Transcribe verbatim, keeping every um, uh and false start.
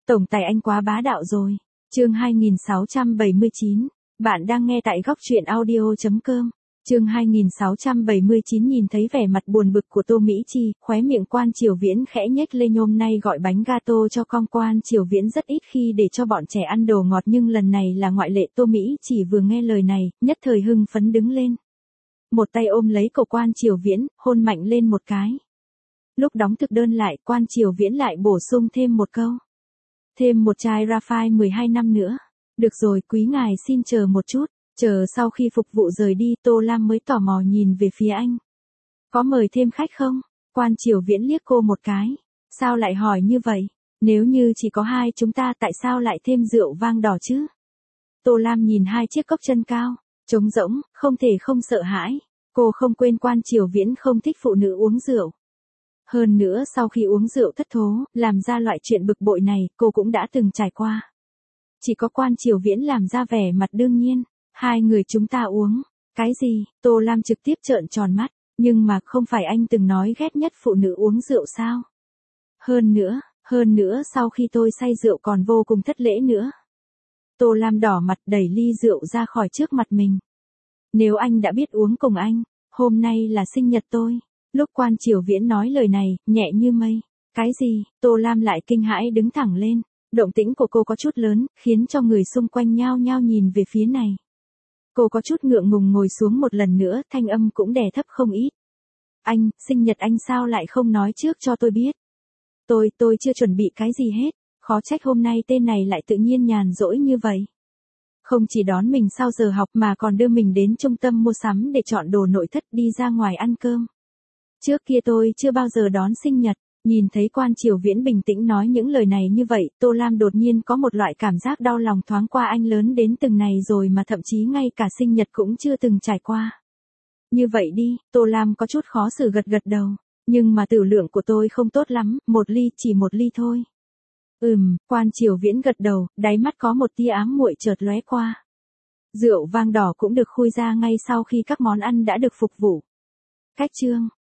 Tổng tài anh quá bá đạo rồi. Chương hai nghìn sáu trăm bảy mươi chín. Bạn đang nghe tại góc truyện audio chấm com. Chương hai nghìn sáu trăm bảy mươi chín. Nhìn thấy vẻ mặt buồn bực của Tô Mỹ Chi, khóe miệng Quan Triều Viễn khẽ nhếch lên. Hôm nay gọi bánh gato cho con. Quan Triều Viễn rất ít khi để cho bọn trẻ ăn đồ ngọt, nhưng lần này là ngoại lệ. Tô Mỹ Chi vừa nghe lời này, nhất thời hưng phấn đứng lên. Một tay ôm lấy cổ Quan Triều Viễn, hôn mạnh lên một cái. Lúc đóng thực đơn lại, Quan Triều Viễn lại bổ sung thêm một câu. Thêm một chai Rafale mười hai năm nữa. Được rồi, quý ngài xin chờ một chút. Chờ sau khi phục vụ rời đi, Tô Lam mới tò mò nhìn về phía anh. Có mời thêm khách không? Quan Triều Viễn liếc cô một cái. Sao lại hỏi như vậy? Nếu như chỉ có hai chúng ta, tại sao lại thêm rượu vang đỏ chứ? Tô Lam nhìn hai chiếc cốc chân cao, trống rỗng, không thể không sợ hãi. Cô không quên Quan Triều Viễn không thích phụ nữ uống rượu. Hơn nữa sau khi uống rượu thất thố, làm ra loại chuyện bực bội này, cô cũng đã từng trải qua. Chỉ có Quan Triều Viễn làm ra vẻ mặt đương nhiên. Hai người chúng ta uống. Cái gì? Tô Lam trực tiếp trợn tròn mắt. Nhưng mà không phải anh từng nói ghét nhất phụ nữ uống rượu sao? Hơn nữa, hơn nữa sau khi tôi say rượu còn vô cùng thất lễ nữa. Tô Lam đỏ mặt đẩy ly rượu ra khỏi trước mặt mình. Nếu anh đã biết uống cùng anh, hôm nay là sinh nhật tôi. Lúc Quan Triều Viễn nói lời này, nhẹ như mây. Cái gì? Tô Lam lại kinh hãi đứng thẳng lên. Động tĩnh của cô có chút lớn, khiến cho người xung quanh nhao nhao nhìn về phía này. Cô có chút ngượng ngùng ngồi xuống một lần nữa, thanh âm cũng đè thấp không ít. Anh, sinh nhật anh sao lại không nói trước cho tôi biết? Tôi, tôi chưa chuẩn bị cái gì hết, khó trách hôm nay tên này lại tự nhiên nhàn rỗi như vậy. Không chỉ đón mình sau giờ học mà còn đưa mình đến trung tâm mua sắm để chọn đồ nội thất đi ra ngoài ăn cơm. Trước kia tôi chưa bao giờ đón sinh nhật. Nhìn thấy Quan Triều Viễn bình tĩnh nói những lời này như vậy, Tô Lam đột nhiên có một loại cảm giác đau lòng thoáng qua. Anh lớn đến từng này rồi mà thậm chí ngay cả sinh nhật cũng chưa từng trải qua. Như vậy đi, Tô Lam có chút khó xử gật gật đầu. Nhưng mà tử lượng của tôi không tốt lắm, một ly chỉ một ly thôi. Ừm, Quan Triều Viễn gật đầu, đáy mắt có một tia ám muội chợt lóe qua. Rượu vang đỏ cũng được khui ra ngay sau khi các món ăn đã được phục vụ. Cách chương.